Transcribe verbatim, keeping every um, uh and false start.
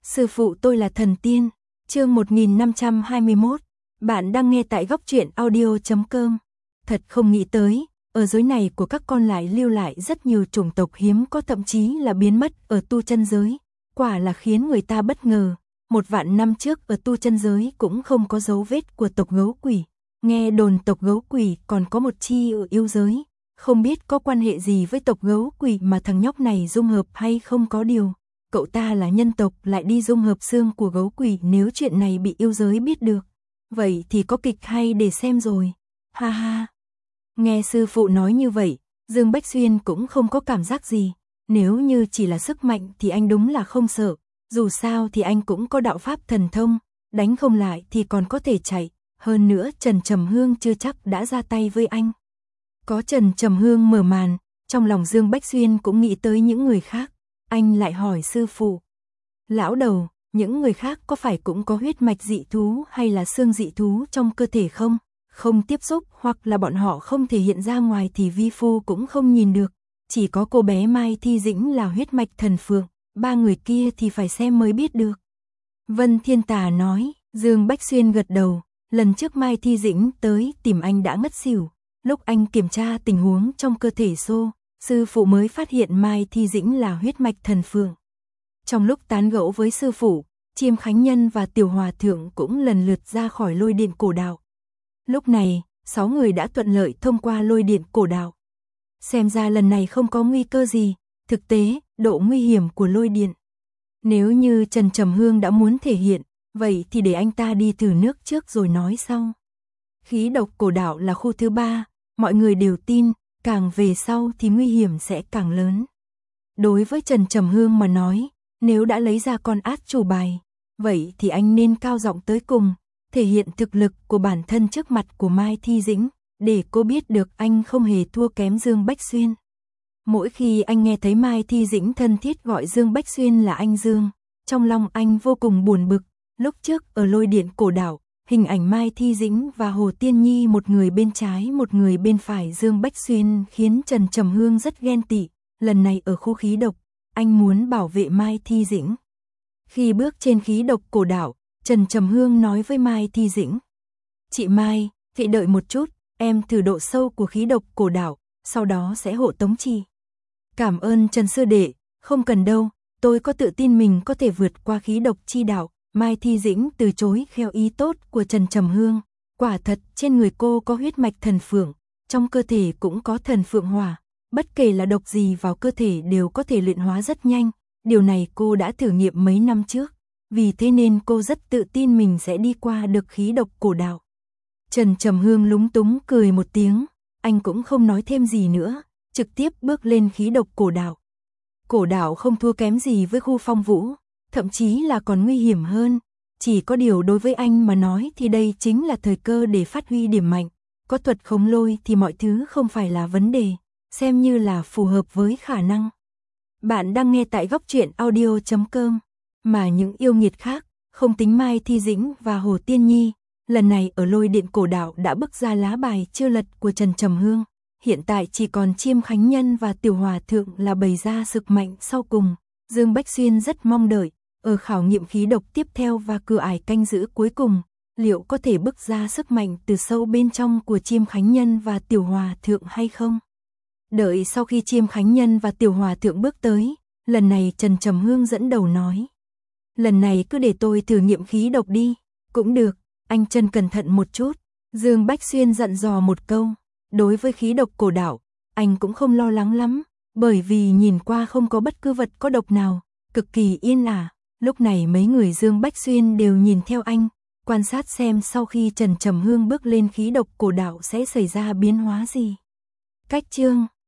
Sư phụ tôi là thần tiên. Chương một nghìn năm trăm hai mươi mốt. Bạn đang nghe tại góc truyện audio chấm com. Thật không nghĩ tới, ở giới này của các con lại lưu lại rất nhiều chủng tộc hiếm có, thậm chí là biến mất ở tu chân giới. Quả là khiến người ta bất ngờ. Một vạn năm trước ở tu chân giới cũng không có dấu vết của tộc gấu quỷ. Nghe đồn tộc gấu quỷ còn có một chi ở yêu giới. Không biết có quan hệ gì với tộc gấu quỷ mà thằng nhóc này dung hợp hay không, có điều cậu ta là nhân tộc lại đi dung hợp xương của gấu quỷ, nếu chuyện này bị yêu giới biết được, vậy thì có kịch hay để xem rồi. Ha ha. Nghe sư phụ nói như vậy, Dương Bách Xuyên cũng không có cảm giác gì. Nếu như chỉ là sức mạnh thì anh đúng là không sợ. Dù sao thì anh cũng có đạo pháp thần thông, đánh không lại thì còn có thể chạy. Hơn nữa Trần Trầm Hương chưa chắc đã ra tay với anh. Có Trần Trầm Hương mở màn, trong lòng Dương Bách Xuyên cũng nghĩ tới những người khác. Anh lại hỏi sư phụ: lão đầu, những người khác có phải cũng có huyết mạch dị thú hay là xương dị thú trong cơ thể không? Không tiếp xúc hoặc là bọn họ không thể hiện ra ngoài thì vi phu cũng không nhìn được. Chỉ có cô bé Mai Thi Dĩnh là huyết mạch thần phượng, ba người kia thì phải xem mới biết được. Vân Thiên Tà nói. Dương Bách Xuyên gật đầu. Lần trước Mai Thi Dĩnh tới tìm anh đã ngất xỉu. Lúc anh kiểm tra tình huống trong cơ thể Xô, sư phụ mới phát hiện Mai Thi Dĩnh là huyết mạch thần phượng. Trong lúc tán gẫu với sư phụ, Chiêm Khánh Nhân và Tiểu Hòa Thượng cũng lần lượt ra khỏi lôi điện cổ đạo. Lúc này, sáu người đã thuận lợi thông qua lôi điện cổ đạo. Xem ra lần này không có nguy cơ gì. Thực tế, độ nguy hiểm của lôi điện, nếu như Trần Trầm Hương đã muốn thể hiện, vậy thì để anh ta đi thử nước trước rồi nói sau. Khí độc cổ đạo là khu thứ ba, mọi người đều tin, càng về sau thì nguy hiểm sẽ càng lớn. Đối với Trần Trầm Hương mà nói, nếu đã lấy ra con át chủ bài, vậy thì anh nên cao giọng tới cùng, thể hiện thực lực của bản thân trước mặt của Mai Thi Dĩnh, để cô biết được anh không hề thua kém Dương Bách Xuyên. Mỗi khi anh nghe thấy Mai Thi Dĩnh thân thiết gọi Dương Bách Xuyên là anh Dương, trong lòng anh vô cùng buồn bực. Lúc trước ở lôi điện cổ đạo, hình ảnh Mai Thi Dĩnh và Hồ Tiên Nhi một người bên trái một người bên phải Dương Bách Xuyên khiến Trần Trầm Hương rất ghen tị. Lần này ở khu khí độc, anh muốn bảo vệ Mai Thi Dĩnh. Khi bước trên khí độc cổ đạo, Trần Trầm Hương nói với Mai Thi Dĩnh: chị Mai, chị đợi một chút, em thử độ sâu của khí độc cổ đạo, sau đó sẽ hộ tống chị. Cảm ơn Trần sư đệ, không cần đâu, tôi có tự tin mình có thể vượt qua khí độc chi đạo. Mai Thi Dĩnh từ chối theo ý tốt của Trần Trầm Hương. Quả thật trên người cô có huyết mạch thần phượng, trong cơ thể cũng có thần phượng hỏa, bất kể là độc gì vào cơ thể đều có thể luyện hóa rất nhanh. Điều này cô đã thử nghiệm mấy năm trước, vì thế nên cô rất tự tin mình sẽ đi qua được khí độc cổ đạo. Trần Trầm Hương lúng túng cười một tiếng, anh cũng không nói thêm gì nữa, trực tiếp bước lên khí độc cổ đạo. Cổ đạo không thua kém gì với khu phong vũ, thậm chí là còn nguy hiểm hơn. Chỉ có điều đối với anh mà nói thì đây chính là thời cơ để phát huy điểm mạnh. Có thuật khống lôi thì mọi thứ không phải là vấn đề, xem như là phù hợp với khả năng. Bạn đang nghe tại góc truyện audio chấm com. Mà những yêu nghiệt khác, không tính Mai Thi Dĩnh và Hồ Tiên Nhi, lần này ở lôi điện cổ đạo đã bức ra lá bài chưa lật của Trần Trầm Hương. Hiện tại chỉ còn Chiêm Khánh Nhân và Tiểu Hòa Thượng là bày ra sức mạnh sau cùng. Dương Bách Xuyên rất mong đợi, ở khảo nghiệm khí độc tiếp theo và cửa ải canh giữ cuối cùng, liệu có thể bức ra sức mạnh từ sâu bên trong của Chiêm Khánh Nhân và Tiểu Hòa Thượng hay không? Đợi sau khi Chiêm Khánh Nhân và Tiểu Hòa Thượng bước tới, lần này Trần Trầm Hương dẫn đầu nói: lần này cứ để tôi thử nghiệm khí độc đi. Cũng được, anh Trần cẩn thận một chút. Dương Bách Xuyên dặn dò một câu. Đối với khí độc cổ đạo, anh cũng không lo lắng lắm, bởi vì nhìn qua không có bất cứ vật có độc nào, cực kỳ yên ả. Lúc này mấy người Dương Bách Xuyên đều nhìn theo anh, quan sát xem sau khi Trần Trầm Hương bước lên khí độc cổ đạo sẽ xảy ra biến hóa gì. Cách chương